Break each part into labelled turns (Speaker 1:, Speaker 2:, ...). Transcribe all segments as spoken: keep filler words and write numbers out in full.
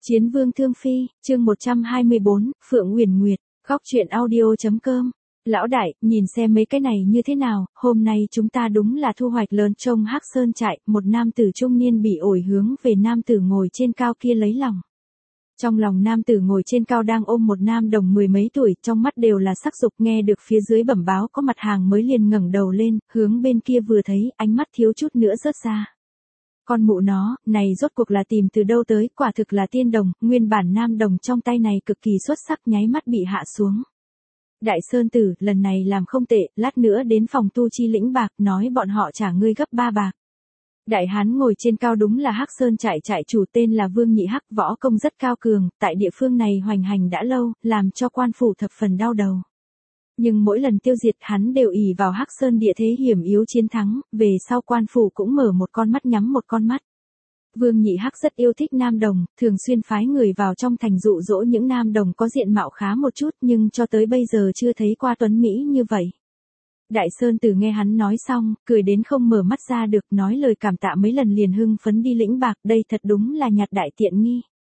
Speaker 1: Chiến vương thương phi, chương một trăm hai mươi bốn, Phượng Uyển Nguyệt, góc truyện audio.com. Lão đại, nhìn xem mấy cái này như thế nào, hôm nay chúng ta đúng là thu hoạch lớn trông Hắc Sơn trại, một nam tử trung niên bị ổi hướng về nam tử ngồi trên cao kia lấy lòng. Trong lòng nam tử ngồi trên cao đang ôm một nam đồng mười mấy tuổi, trong mắt đều là sắc dục, nghe được phía dưới bẩm báo có mặt hàng mới liền ngẩng đầu lên, hướng bên kia vừa thấy, ánh mắt thiếu chút nữa rớt ra. Con mụ nó, này rốt cuộc là tìm từ đâu tới, quả thực là tiên đồng, nguyên bản nam đồng trong tay này cực kỳ xuất sắc nháy mắt bị hạ xuống. Đại Sơn Tử, lần này làm không tệ, lát nữa đến phòng tu chi lĩnh bạc, nói bọn họ trả ngươi gấp ba bạc. Đại hán ngồi trên cao đúng là Hắc Sơn trại trại chủ tên là Vương Nhị Hắc, võ công rất cao cường, tại địa phương này hoành hành đã lâu, làm cho quan phủ thập phần đau đầu. Nhưng mỗi lần tiêu diệt hắn đều ỷ vào Hắc Sơn địa thế hiểm yếu chiến thắng, về sau quan phủ cũng mở một con mắt nhắm một con mắt. Vương Nhị Hắc rất yêu thích nam đồng, thường xuyên phái người vào trong thành dụ dỗ những nam đồng có diện mạo khá một chút, nhưng cho tới bây giờ chưa thấy qua tuấn Mỹ như vậy. Đại Sơn Tử nghe hắn nói xong, cười đến không mở mắt ra được, nói lời cảm tạ mấy lần liền hưng phấn đi lĩnh bạc, đây thật đúng là nhặt đại tiện nghi.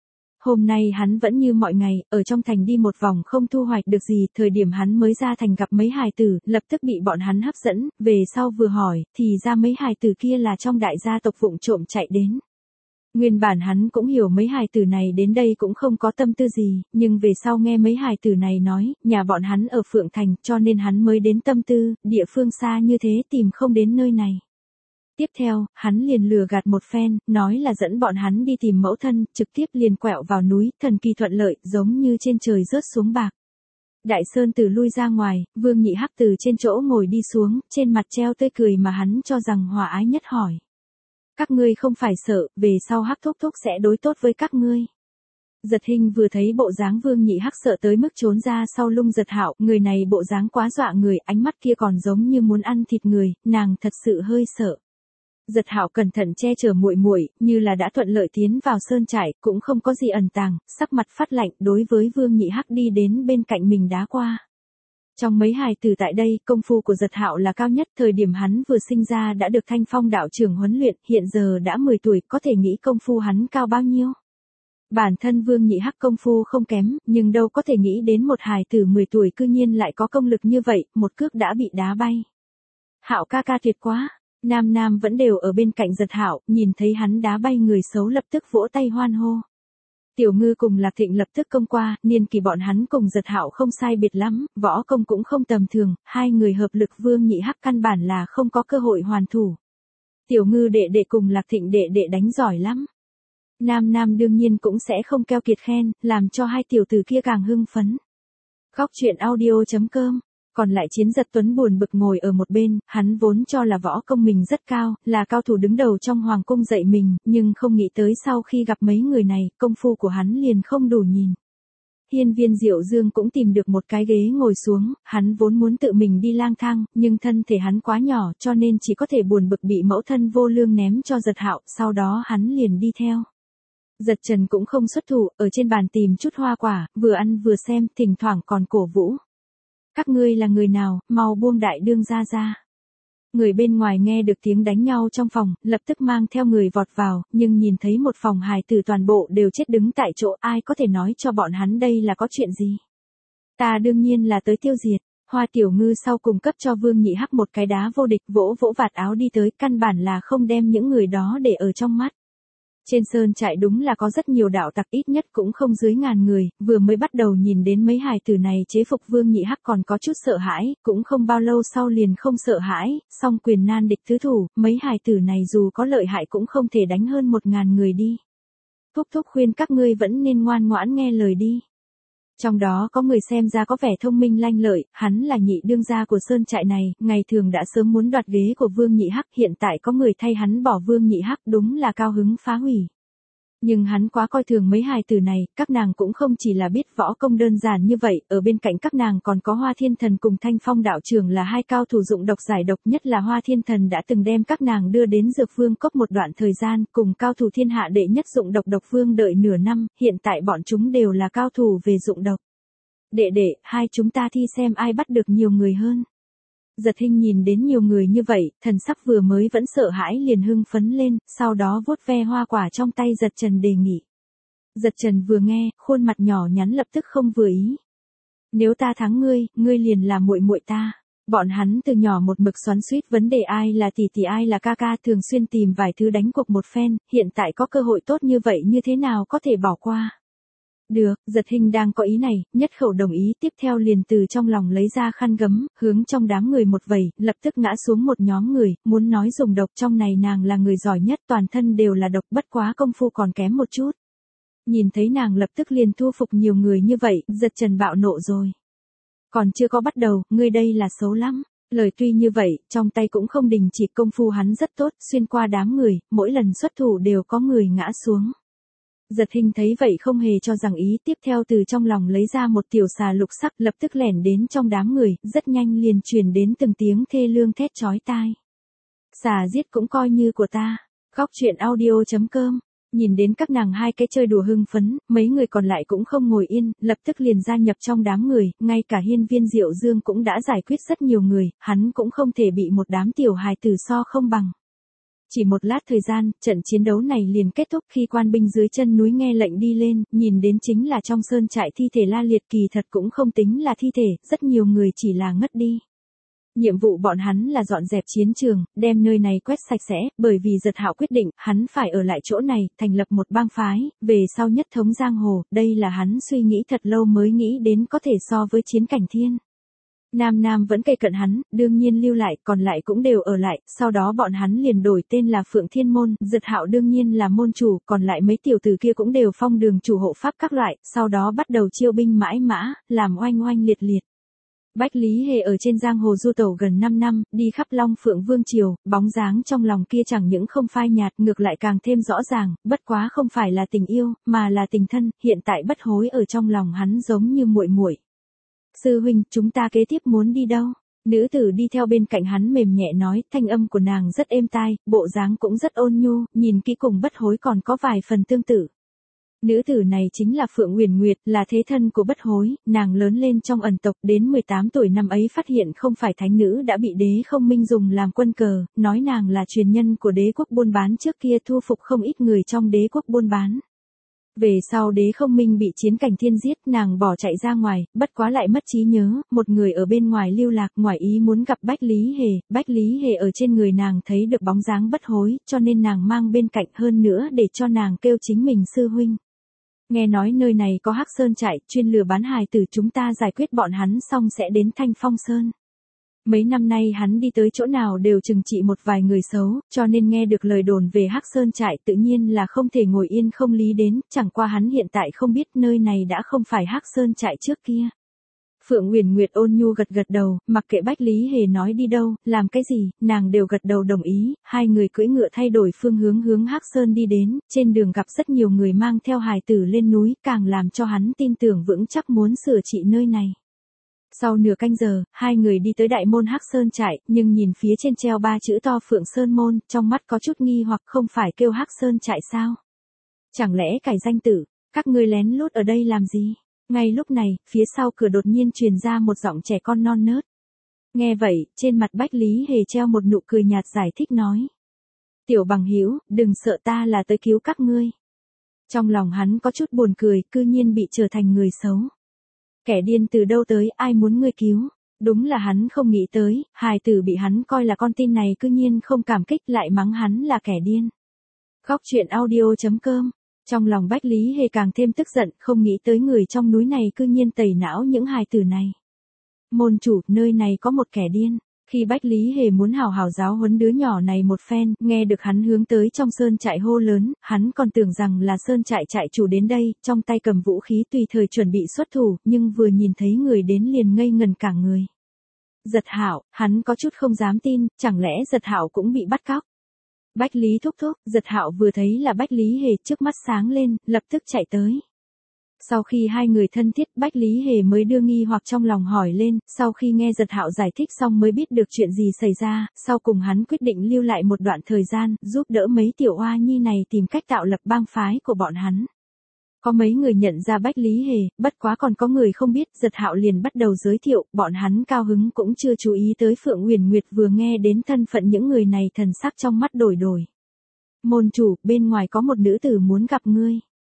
Speaker 1: Hôm nay hắn vẫn như mọi ngày, ở trong thành đi một vòng không thu hoạch được gì, thời điểm hắn mới ra thành gặp mấy hài tử, lập tức bị bọn hắn hấp dẫn, về sau vừa hỏi, thì ra mấy hài tử kia là trong đại gia tộc vụng trộm chạy đến. Nguyên bản hắn cũng hiểu mấy hài tử này đến đây cũng không có tâm tư gì, nhưng về sau nghe mấy hài tử này nói, nhà bọn hắn ở Phượng Thành, cho nên hắn mới đến tâm tư, địa phương xa như thế tìm không đến nơi này. Tiếp theo, hắn liền lừa gạt một phen, nói là dẫn bọn hắn đi tìm mẫu thân, trực tiếp liền quẹo vào núi, thần kỳ thuận lợi, giống như trên trời rớt xuống bạc. Đại Sơn Tử lui ra ngoài, Vương Nhị Hắc từ trên chỗ ngồi đi xuống, trên mặt treo tươi cười mà hắn cho rằng hòa ái nhất hỏi. Các ngươi không phải sợ, về sau Hắc thúc thúc sẽ đối tốt với các ngươi. Giật Hinh vừa thấy bộ dáng Vương Nhị Hắc sợ tới mức trốn ra sau lưng Giật Hạo, người này bộ dáng quá dọa người, ánh mắt kia còn giống như muốn ăn thịt người, nàng thật sự hơi sợ. Giật Hạo cẩn thận che chở muội muội, như là đã thuận lợi tiến vào sơn trại, cũng không có gì ẩn tàng, sắc mặt phát lạnh, đối với Vương Nhị Hắc đi đến bên cạnh mình đá qua. Trong mấy hài tử tại đây, công phu của Giật Hạo là cao nhất, thời điểm hắn vừa sinh ra đã được Thanh Phong đạo trưởng huấn luyện, hiện giờ đã mười tuổi, có thể nghĩ công phu hắn cao bao nhiêu. Bản thân Vương Nhị Hắc công phu không kém, nhưng đâu có thể nghĩ đến một hài tử mười tuổi cư nhiên lại có công lực như vậy, một cước đã bị đá bay. Hạo ca ca tuyệt quá. Nam Nam vẫn đều ở bên cạnh Giật Hạo, nhìn thấy hắn đá bay người xấu lập tức vỗ tay hoan hô. Tiểu Ngư cùng Lạc Thịnh lập tức công qua, niên kỳ bọn hắn cùng Giật Hạo không sai biệt lắm, võ công cũng không tầm thường, hai người hợp lực Vương Nhị Hắc căn bản là không có cơ hội hoàn thủ. Tiểu Ngư đệ đệ cùng Lạc Thịnh đệ đệ đánh giỏi lắm. Nam Nam đương nhiên cũng sẽ không keo kiệt khen, làm cho hai tiểu tử kia càng hưng phấn. Góc truyện audio.com. Còn lại Chiến Giật Tuấn buồn bực ngồi ở một bên, hắn vốn cho là võ công mình rất cao, là cao thủ đứng đầu trong hoàng cung dạy mình, nhưng không nghĩ tới sau khi gặp mấy người này, công phu của hắn liền không đủ nhìn. Hiên Viên Diệu Dương cũng tìm được một cái ghế ngồi xuống, hắn vốn muốn tự mình đi lang thang, nhưng thân thể hắn quá nhỏ cho nên chỉ có thể buồn bực bị mẫu thân vô lương ném cho Giật Hạo, sau đó hắn liền đi theo. Giật Trần cũng không xuất thủ, ở trên bàn tìm chút hoa quả, vừa ăn vừa xem, thỉnh thoảng còn cổ vũ. Các ngươi là người nào, mau buông đại đương ra ra. Người bên ngoài nghe được tiếng đánh nhau trong phòng, lập tức mang theo người vọt vào, nhưng nhìn thấy một phòng hài tử toàn bộ đều chết đứng tại chỗ, ai có thể nói cho bọn hắn đây là có chuyện gì. Ta đương nhiên là tới tiêu diệt. Hoa Tiểu Ngư sau cùng cấp cho Vương Nhị Hắc một cái đá vô địch, vỗ vỗ vạt áo đi tới, căn bản là không đem những người đó để ở trong mắt. Trên sơn trại đúng là có rất nhiều đạo tặc, ít nhất cũng không dưới ngàn người, vừa mới bắt đầu nhìn đến mấy hài tử này chế phục Vương Nhị Hắc còn có chút sợ hãi, cũng không bao lâu sau liền không sợ hãi, song quyền nan địch tứ thủ, mấy hài tử này dù có lợi hại cũng không thể đánh hơn một ngàn người đi. Thúc thúc khuyên các ngươi vẫn nên ngoan ngoãn nghe lời đi. Trong đó có người xem ra có vẻ thông minh lanh lợi, hắn là nhị đương gia của sơn trại này, ngày thường đã sớm muốn đoạt ghế của Vương Nhị Hắc, hiện tại có người thay hắn bỏ Vương Nhị Hắc đúng là cao hứng phá hủy. Nhưng hắn quá coi thường mấy hài tử này, các nàng cũng không chỉ là biết võ công đơn giản như vậy, ở bên cạnh các nàng còn có Hoa Thiên Thần cùng Thanh Phong đạo trưởng là hai cao thủ dụng độc giải độc, nhất là Hoa Thiên Thần đã từng đem các nàng đưa đến Dược Vương Cốc một đoạn thời gian, cùng cao thủ thiên hạ đệ nhất dụng độc độc vương đợi nửa năm, hiện tại bọn chúng đều là cao thủ về dụng độc. Đệ đệ, hai chúng ta thi xem ai bắt được nhiều người hơn. Giật Hinh nhìn đến nhiều người như vậy, thần sắc vừa mới vẫn sợ hãi liền hưng phấn lên, sau đó vuốt ve hoa quả trong tay Giật Trần đề nghị. Giật Trần vừa nghe, khuôn mặt nhỏ nhắn lập tức không vừa ý. Nếu ta thắng ngươi, ngươi liền là muội muội ta. Bọn hắn từ nhỏ một mực xoắn xuýt vấn đề ai là tỷ tỷ ai là ca ca, thường xuyên tìm vài thứ đánh cuộc một phen, hiện tại có cơ hội tốt như vậy như thế nào có thể bỏ qua. Được, Giật Hinh đang có ý này, nhất khẩu đồng ý, tiếp theo liền từ trong lòng lấy ra khăn gấm, hướng trong đám người một vẩy, lập tức ngã xuống một nhóm người, muốn nói dùng độc trong này nàng là người giỏi nhất, toàn thân đều là độc, bất quá công phu còn kém một chút. Nhìn thấy nàng lập tức liền thu phục nhiều người như vậy, Giật Trần bạo nộ rồi. Còn chưa có bắt đầu, ngươi đây là xấu lắm. Lời tuy như vậy, trong tay cũng không đình chỉ, công phu hắn rất tốt, xuyên qua đám người, mỗi lần xuất thủ đều có người ngã xuống. Giật Hinh thấy vậy không hề cho rằng ý, tiếp theo từ trong lòng lấy ra một tiểu xà lục sắc, lập tức lẻn đến trong đám người, rất nhanh liền truyền đến từng tiếng thê lương thét chói tai. Xà giết cũng coi như của ta. Góc truyện audio chấm com. Nhìn đến các nàng hai cái chơi đùa hưng phấn, mấy người còn lại cũng không ngồi yên, lập tức liền gia nhập trong đám người, ngay cả Hiên Viên Diệu Dương cũng đã giải quyết rất nhiều người, hắn cũng không thể bị một đám tiểu hài tử so không bằng. Chỉ một lát thời gian, trận chiến đấu này liền kết thúc, khi quan binh dưới chân núi nghe lệnh đi lên, nhìn đến chính là trong sơn trại thi thể la liệt, kỳ thật cũng không tính là thi thể, rất nhiều người chỉ là ngất đi. Nhiệm vụ bọn hắn là dọn dẹp chiến trường, đem nơi này quét sạch sẽ, bởi vì Giật Hạo quyết định, hắn phải ở lại chỗ này, thành lập một bang phái, về sau nhất thống giang hồ, đây là hắn suy nghĩ thật lâu mới nghĩ đến có thể so với Chiến Cảnh Thiên. Nam Nam vẫn cây cận hắn, đương nhiên lưu lại, còn lại cũng đều ở lại, sau đó bọn hắn liền đổi tên là Phượng Thiên Môn, Giật Hạo đương nhiên là môn chủ, còn lại mấy tiểu tử kia cũng đều phong đường chủ hộ pháp các loại, sau đó bắt đầu chiêu binh mãi mã, làm oanh oanh liệt liệt. Bách Lý Hề ở trên giang hồ du tẩu gần năm năm, đi khắp Long Phượng Vương triều, bóng dáng trong lòng kia chẳng những không phai nhạt, ngược lại càng thêm rõ ràng, bất quá không phải là tình yêu, mà là tình thân, hiện tại Bất Hối ở trong lòng hắn giống như muội muội. Sư huynh, chúng ta kế tiếp muốn đi đâu? Nữ tử đi theo bên cạnh hắn mềm nhẹ nói, thanh âm của nàng rất êm tai, bộ dáng cũng rất ôn nhu, nhìn kỹ cùng Bất Hối còn có vài phần tương tự. Nữ tử này chính là Phượng Uyển Nguyệt, là thế thân của Bất Hối, nàng lớn lên trong ẩn tộc, đến mười tám tuổi năm ấy phát hiện không phải thánh nữ đã bị Đế Không Minh dùng làm quân cờ, nói nàng là truyền nhân của đế quốc buôn bán trước kia, thu phục không ít người trong đế quốc buôn bán. Về sau Đế Không Minh bị Chiến Cảnh Thiên giết, nàng bỏ chạy ra ngoài, bất quá lại mất trí nhớ, một người ở bên ngoài lưu lạc, ngoài ý muốn gặp Bách Lý Hề, Bách Lý Hề ở trên người nàng thấy được bóng dáng Bất Hối, cho nên nàng mang bên cạnh, hơn nữa để cho nàng kêu chính mình sư huynh. Nghe nói nơi này có Hắc Sơn trại, chuyên lừa bán hài tử, chúng ta giải quyết bọn hắn xong sẽ đến Thanh Phong Sơn. Mấy năm nay hắn đi tới chỗ nào đều trừng trị một vài người xấu, cho nên nghe được lời đồn về Hắc Sơn trại tự nhiên là không thể ngồi yên không lý đến, chẳng qua hắn hiện tại không biết nơi này đã không phải Hắc Sơn trại trước kia. Phượng Uyển Nguyệt ôn nhu gật gật đầu, mặc kệ Bách Lý Hề nói đi đâu, làm cái gì, nàng đều gật đầu đồng ý, hai người cưỡi ngựa thay đổi phương hướng hướng Hắc Sơn đi đến, trên đường gặp rất nhiều người mang theo hài tử lên núi, càng làm cho hắn tin tưởng vững chắc muốn sửa trị nơi này. Sau nửa canh giờ, hai người đi tới đại môn Hắc Sơn trại, nhưng nhìn phía trên treo ba chữ to Phượng Sơn Môn, trong mắt có chút nghi hoặc, không phải kêu Hắc Sơn trại sao? Chẳng lẽ cải danh tử, các ngươi lén lút ở đây làm gì? Ngay lúc này, phía sau cửa đột nhiên truyền ra một giọng trẻ con non nớt. Nghe vậy, trên mặt Bách Lý Hề treo một nụ cười nhạt giải thích nói. Tiểu bằng hữu, đừng sợ, ta là tới cứu các ngươi. Trong lòng hắn có chút buồn cười, cư nhiên bị trở thành người xấu. Kẻ điên từ đâu tới, ai muốn ngươi cứu? Đúng là hắn không nghĩ tới, hài tử bị hắn coi là con tin này cư nhiên không cảm kích, lại mắng hắn là kẻ điên. Góc truyện audio chấm com. Trong lòng Bách Lý Hề càng thêm tức giận, không nghĩ tới người trong núi này cư nhiên tẩy não những hài tử này. Môn chủ, nơi này có một kẻ điên. Khi Bách Lý Hề muốn hào hào giáo huấn đứa nhỏ này một phen, nghe được hắn hướng tới trong sơn trại hô lớn, hắn còn tưởng rằng là sơn trại trại chủ đến đây, trong tay cầm vũ khí tùy thời chuẩn bị xuất thủ, nhưng vừa nhìn thấy người đến liền ngây ngần cả người. Giật Hạo, hắn có chút không dám tin, chẳng lẽ Giật Hạo cũng bị bắt cóc? Bách Lý thúc thúc, Giật Hạo vừa thấy là Bách Lý Hề, trước mắt sáng lên, lập tức chạy tới. Sau khi hai người thân thiết, Bách Lý Hề mới đưa nghi hoặc trong lòng hỏi lên, sau khi nghe Giật Hạo giải thích xong mới biết được chuyện gì xảy ra, sau cùng hắn quyết định lưu lại một đoạn thời gian, giúp đỡ mấy tiểu oa nhi này tìm cách tạo lập bang phái của bọn hắn. Có mấy người nhận ra Bách Lý Hề, bất quá còn có người không biết, Giật Hạo liền bắt đầu giới thiệu, bọn hắn cao hứng cũng chưa chú ý tới Phượng Uyển Nguyệt vừa nghe đến thân phận những người này thần sắc trong mắt đổi đổi. Môn chủ, bên ngoài có một nữ tử muốn gặp ngươi.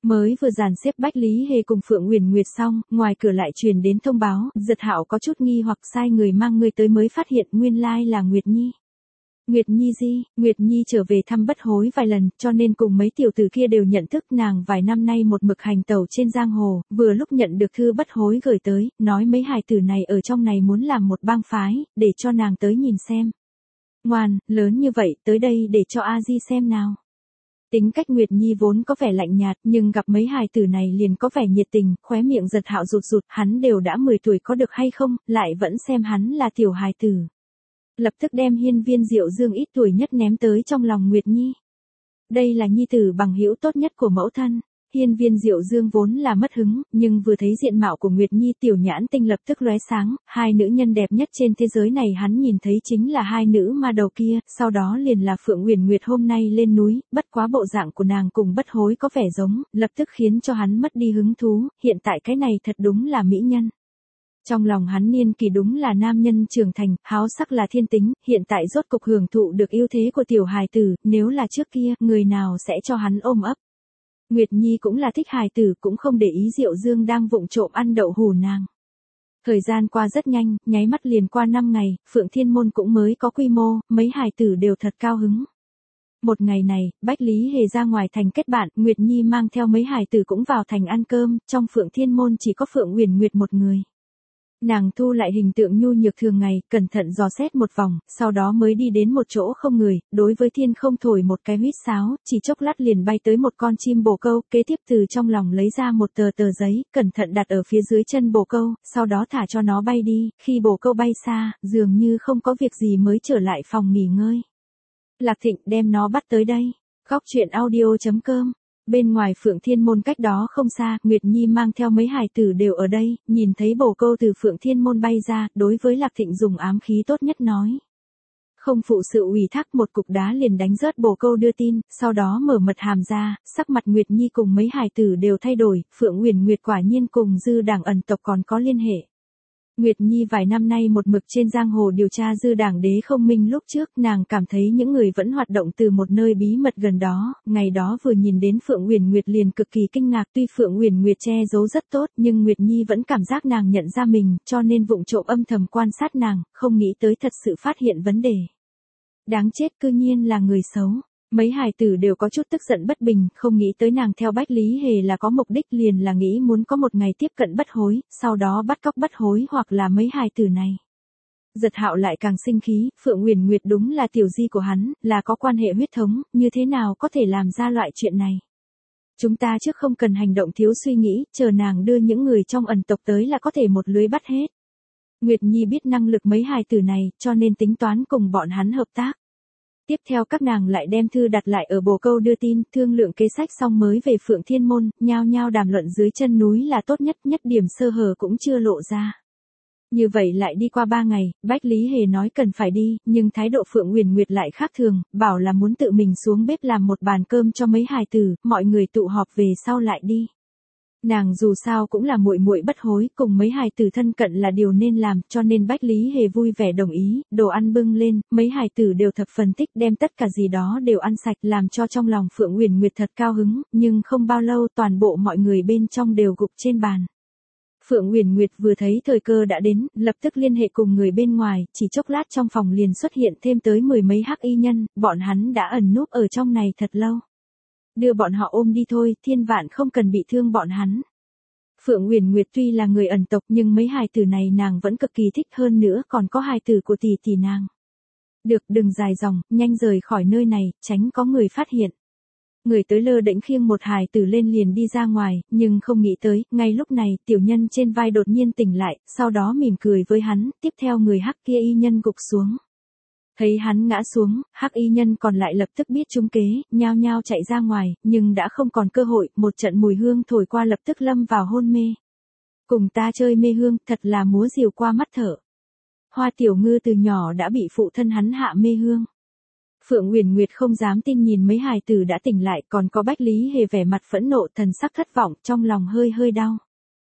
Speaker 1: Mới vừa dàn xếp Bách Lý Hề cùng Phượng Uyển Nguyệt xong, ngoài cửa lại truyền đến thông báo, Giật Hạo có chút nghi hoặc sai người mang người tới mới phát hiện nguyên lai là Nguyệt Nhi. Nguyệt Nhi gì? Nguyệt Nhi trở về thăm Bất Hối vài lần, cho nên cùng mấy tiểu tử kia đều nhận thức nàng vài năm nay một mực hành tẩu trên giang hồ, vừa lúc nhận được thư Bất Hối gửi tới, nói mấy hài tử này ở trong này muốn làm một bang phái, để cho nàng tới nhìn xem. Ngoan, lớn như vậy, tới đây để cho A Di xem nào. Tính cách Nguyệt Nhi vốn có vẻ lạnh nhạt, nhưng gặp mấy hài tử này liền có vẻ nhiệt tình, khóe miệng Giật Hạo rụt rụt, hắn đều đã mười tuổi có được hay không, lại vẫn xem hắn là tiểu hài tử. Lập tức đem hiên viên Diệu Dương ít tuổi nhất ném tới trong lòng Nguyệt Nhi. Đây là nhi tử bằng hữu tốt nhất của mẫu thân. Hiên viên Diệu Dương vốn là mất hứng, nhưng vừa thấy diện mạo của Nguyệt Nhi tiểu nhãn tinh lập tức lóe sáng, hai nữ nhân đẹp nhất trên thế giới này hắn nhìn thấy chính là hai nữ ma đầu kia, sau đó liền là Phượng Uyển Nguyệt hôm nay lên núi, bất quá bộ dạng của nàng cùng Bất Hối có vẻ giống, lập tức khiến cho hắn mất đi hứng thú, hiện tại cái này thật đúng là mỹ nhân. Trong lòng hắn niên kỳ đúng là nam nhân trưởng thành, háo sắc là thiên tính, hiện tại rốt cục hưởng thụ được ưu thế của tiểu hài tử, nếu là trước kia, người nào sẽ cho hắn ôm ấp. Nguyệt Nhi cũng là thích hài tử, cũng không để ý Diệu Dương đang vụng trộm ăn đậu hù nàng. Thời gian qua rất nhanh, nháy mắt liền qua năm ngày, Phượng Thiên Môn cũng mới có quy mô, mấy hài tử đều thật cao hứng. Một ngày này, Bách Lý Hề ra ngoài thành kết bạn, Nguyệt Nhi mang theo mấy hài tử cũng vào thành ăn cơm, trong Phượng Thiên Môn chỉ có Phượng Uyển Nguyệt một người. Nàng thu lại hình tượng nhu nhược thường ngày, cẩn thận dò xét một vòng, sau đó mới đi đến một chỗ không người, đối với thiên không thổi một cái huýt sáo, chỉ chốc lát liền bay tới một con chim bồ câu, kế tiếp từ trong lòng lấy ra một tờ tờ giấy, cẩn thận đặt ở phía dưới chân bồ câu, sau đó thả cho nó bay đi, khi bồ câu bay xa, dường như không có việc gì mới trở lại phòng nghỉ ngơi. Lạc Thịnh đem nó bắt tới đây. Góc truyện audio chấm com. Bên ngoài Phượng Thiên Môn cách đó không xa, Nguyệt Nhi mang theo mấy hài tử đều ở đây, nhìn thấy bồ câu từ Phượng Thiên Môn bay ra, đối với Lạc Thịnh dùng ám khí tốt nhất nói. Không phụ sự ủy thác, một cục đá liền đánh rớt bồ câu đưa tin, sau đó mở mật hàm ra, sắc mặt Nguyệt Nhi cùng mấy hài tử đều thay đổi, Phượng Uyển Nguyệt quả nhiên cùng Dư Đảng ẩn tộc còn có liên hệ. Nguyệt Nhi vài năm nay một mực trên giang hồ điều tra Dư Đảng đế không minh, lúc trước nàng cảm thấy những người vẫn hoạt động từ một nơi bí mật gần đó, ngày đó vừa nhìn đến Phượng Uyển Nguyệt liền cực kỳ kinh ngạc, tuy Phượng Uyển Nguyệt che giấu rất tốt, nhưng Nguyệt Nhi vẫn cảm giác nàng nhận ra mình, cho nên vụng trộm âm thầm quan sát nàng, không nghĩ tới thật sự phát hiện vấn đề. Đáng chết, cư nhiên là người xấu. Mấy hài tử đều có chút tức giận bất bình, không nghĩ tới nàng theo Bách Lý Hề là có mục đích, liền là nghĩ muốn có một ngày tiếp cận Bất Hối, sau đó bắt cóc Bất Hối hoặc là mấy hài tử này. Giật Hạo lại càng sinh khí, Phượng Uyển Nguyệt đúng là tiểu di của hắn, là có quan hệ huyết thống, như thế nào có thể làm ra loại chuyện này. Chúng ta trước không cần hành động thiếu suy nghĩ, chờ nàng đưa những người trong ẩn tộc tới là có thể một lưới bắt hết. Nguyệt Nhi biết năng lực mấy hài tử này, cho nên tính toán cùng bọn hắn hợp tác. Tiếp theo các nàng lại đem thư đặt lại ở bồ câu đưa tin, thương lượng kế sách xong mới về Phượng Thiên Môn, nhao nhao đàm luận dưới chân núi là tốt nhất, nhất điểm sơ hở cũng chưa lộ ra. Như vậy lại đi qua ba ngày, Bách Lý Hề nói cần phải đi, nhưng thái độ Phượng Uyển Nguyệt lại khác thường, bảo là muốn tự mình xuống bếp làm một bàn cơm cho mấy hài tử, mọi người tụ họp về sau lại đi. Nàng dù sao cũng là muội muội Bất Hối, cùng mấy hài tử thân cận là điều nên làm, cho nên Bách Lý Hề vui vẻ đồng ý, đồ ăn bưng lên, mấy hài tử đều thập phần thích, đem tất cả gì đó đều ăn sạch, làm cho trong lòng Phượng Uyển Nguyệt thật cao hứng, nhưng không bao lâu toàn bộ mọi người bên trong đều gục trên bàn. Phượng Uyển Nguyệt vừa thấy thời cơ đã đến, lập tức liên hệ cùng người bên ngoài, chỉ chốc lát trong phòng liền xuất hiện thêm tới mười mấy hắc y nhân, bọn hắn đã ẩn núp ở trong này thật lâu. Đưa bọn họ ôm đi thôi, thiên vạn không cần bị thương bọn hắn. Phượng Uyển Nguyệt tuy là người ẩn tộc nhưng mấy hài tử này nàng vẫn cực kỳ thích, hơn nữa còn có hài tử của tỷ tỷ nàng. Được, đừng dài dòng, nhanh rời khỏi nơi này, tránh có người phát hiện. Người tới lơ đễnh khiêng một hài tử lên liền đi ra ngoài, nhưng không nghĩ tới, ngay lúc này, tiểu nhân trên vai đột nhiên tỉnh lại, sau đó mỉm cười với hắn, tiếp theo người hắc kia y nhân gục xuống. Thấy hắn ngã xuống, hắc y nhân còn lại lập tức biết trúng kế, nhao nhao chạy ra ngoài, nhưng đã không còn cơ hội, một trận mùi hương thổi qua lập tức lâm vào hôn mê. Cùng ta chơi mê hương, thật là múa diều qua mắt thở. Hoa Tiểu Ngư từ nhỏ đã bị phụ thân hắn hạ mê hương. Phượng Uyển Nguyệt không dám tin nhìn mấy hài tử đã tỉnh lại, còn có Bách Lý Hề vẻ mặt phẫn nộ, thần sắc thất vọng, trong lòng hơi hơi đau.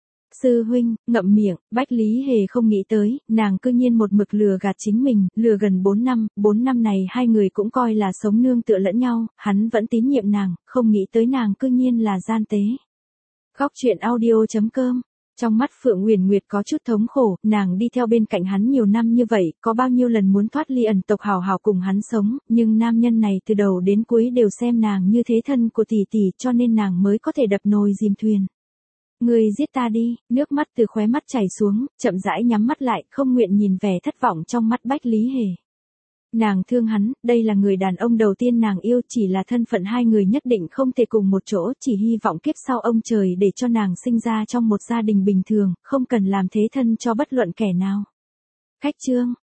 Speaker 1: Sư huynh, ngậm miệng, Bách Lý Hề không nghĩ tới, nàng cư nhiên một mực lừa gạt chính mình, lừa gần bốn năm, bốn năm này hai người cũng coi là sống nương tựa lẫn nhau, hắn vẫn tín nhiệm nàng, không nghĩ tới nàng cư nhiên là gian tế. Khóc chuyện audio chấm com. Trong mắt Phượng Nguyền Nguyệt có chút thống khổ, nàng đi theo bên cạnh hắn nhiều năm như vậy, có bao nhiêu lần muốn thoát ly ẩn tộc hào hào cùng hắn sống, nhưng nam nhân này từ đầu đến cuối đều xem nàng như thế thân của tỷ tỷ, cho nên nàng mới có thể đập nồi dìm thuyền. Ngươi giết ta đi, nước mắt từ khóe mắt chảy xuống, chậm rãi nhắm mắt lại, không nguyện nhìn vẻ thất vọng trong mắt Bách Lý Hề. Nàng thương hắn, đây là người đàn ông đầu tiên nàng yêu, chỉ là thân phận hai người nhất định không thể cùng một chỗ, chỉ hy vọng kiếp sau ông trời để cho nàng sinh ra trong một gia đình bình thường, không cần làm thế thân cho bất luận kẻ nào. Khách chương